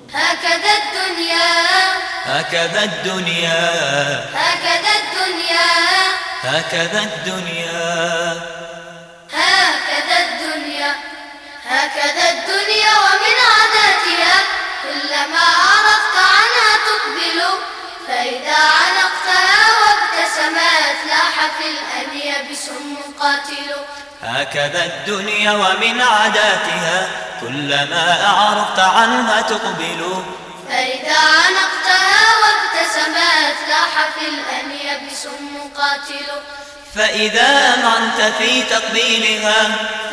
هكذا الدنيا هكذا الدنيا هكذا الدنيا هكذا الدنيا هكذا الدنيا هكذا الدنيا ومن عاداتها كلما عرفت عنها تقبل فإذا عنقتها وابتسمت لاح في الأنياب سم قاتل هكذا الدنيا ومن عاداتها كلما أعرضت عنها تقبل فإذا عنقتها وابتسمت لاح في الأنياب سم قاتل فإذا أمعنت في تقبيلها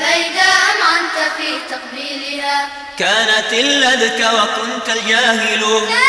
كانت الأذكى وكنت الجاهل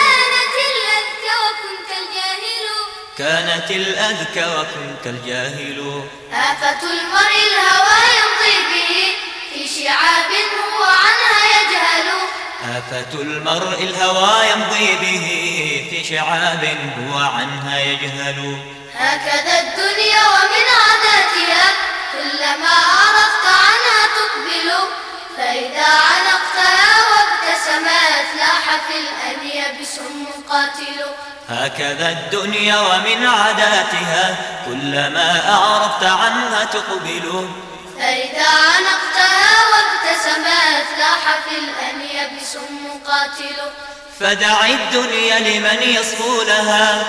كانت الأذكى وكنت الجاهل آفة المرء الهوى يمضي به في شعاب هو عنها يجهل آفة المرء الهوى يمضي به في شعاب هو عنها يجهل هكذا الدنيا ومن عاداتها كلما عرفت عنها تقبل فإذا عنقتها وابتسمت لاح في الأنياب سم قاتل هكذا الدنيا ومن عاداتها كلما أعرضت عنها تقبل فإذا عنقتها وابتسمت لاح في الأنياب سم قاتل فدع الدنيا لمن يصفو لها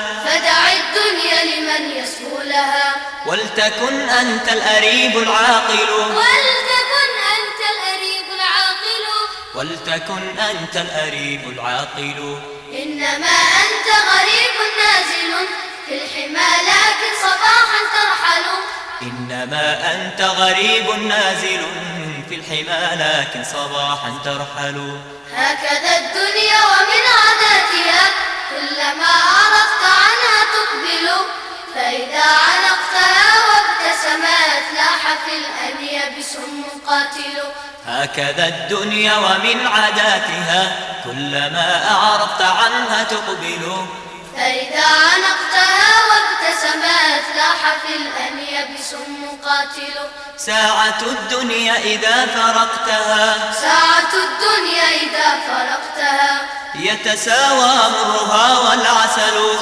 ولتكن أنت الأريب العاقل ولتكن أنت الأريب العاقل إنما أنت غريب نازل في الحمى لكن صباحا ترحل إنما أنت غريب نازل في الحمى لكن صباحا ترحل هكذا الدنيا ومن عاداتها كلما عرفت عنها تقبل فإذا عنقتها وابتسمت لاح في الأنياب سم قاتل هكذا الدنيا ومن عاداتها كلما أعرضت عنها تقبل فإذا عنقتها وابتسمت لاح في الأنياب سم قاتل ساعة الدنيا إذا فرقتها يتساوى مرها والعسل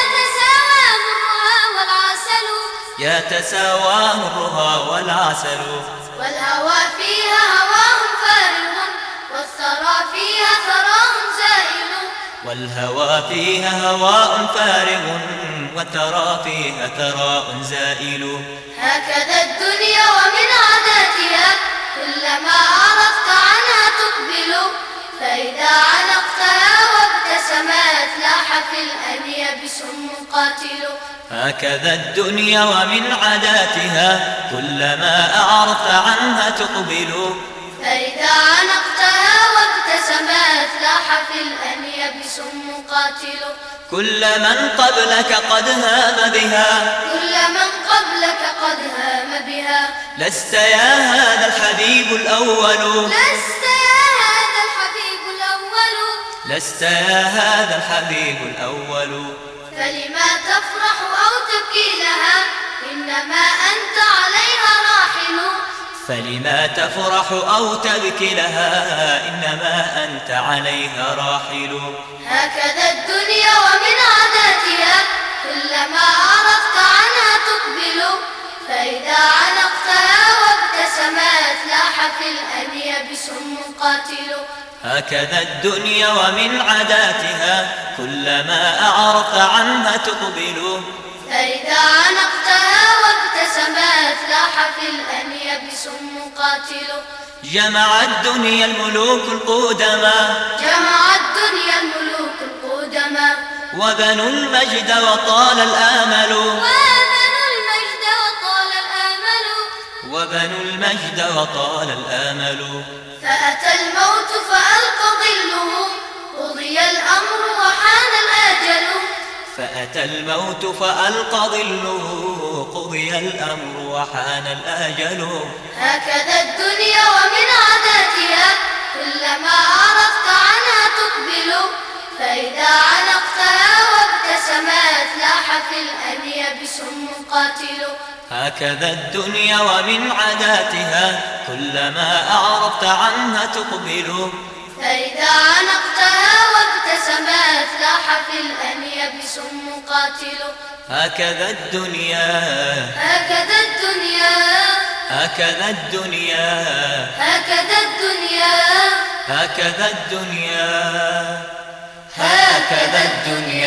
يتساوى مرها والعسل والهوى فيها هواه فارغ والثرى فيها ثراه زائل والهوى فيها هواء فارغ وترى فيها ثراء زائل هكذا الدنيا ومن عاداتها كلما عرفت عنها تقبل فإذا عنقتها وابتسمت لاح في الأنياب سم قاتل هكذا الدنيا ومن عاداتها كلما أعرضت عنها تقبل فإذا عنقتها وابتسمت لاح في الأنياب سم قاتل كل من قبلك قد هام بها لست يا هذا الحبيب الأول لست يا هذا الحبيب الأول فلما تفرح أو تبكي لها إنما أنت عليها راحل فلما تفرح أو تبكي لها إنما أنت عليها راحل هكذا الدنيا ومن عاداتها كلما عرفت عنها تقبل فإذا عنقتها وابتسمت لاح في الأنياب سم قاتل هكذا الدنيا ومن عاداتها كلما أعرضت عنها تقبل فإذا عنقتها وابتسمت لاح في الأنياب سم قاتل جمع الدنيا الملوك القدما وبنوا المجد وطال الآمل وبنوا المجد وطال الآمل فأتى الموت فألقى ظله قضي الأمر وحان الأجل فأتى الموت فألقى ظله قضي الأمر وحان الأجل هكذا الدنيا ومن عاداتها كلما عرفت عنها تقبل فإذا عنقتها وابتسمت لاح في الأنياب سم قاتل هكذا الدنيا ومن عاداتها كلما أعرضت عنها تقبل فإذا عنقتها في الأنياب سم قاتل. هكذا الدنيا هكذا الدنيا هكذا الدنيا هكذا الدنيا هكذا الدنيا هكذا الدنيا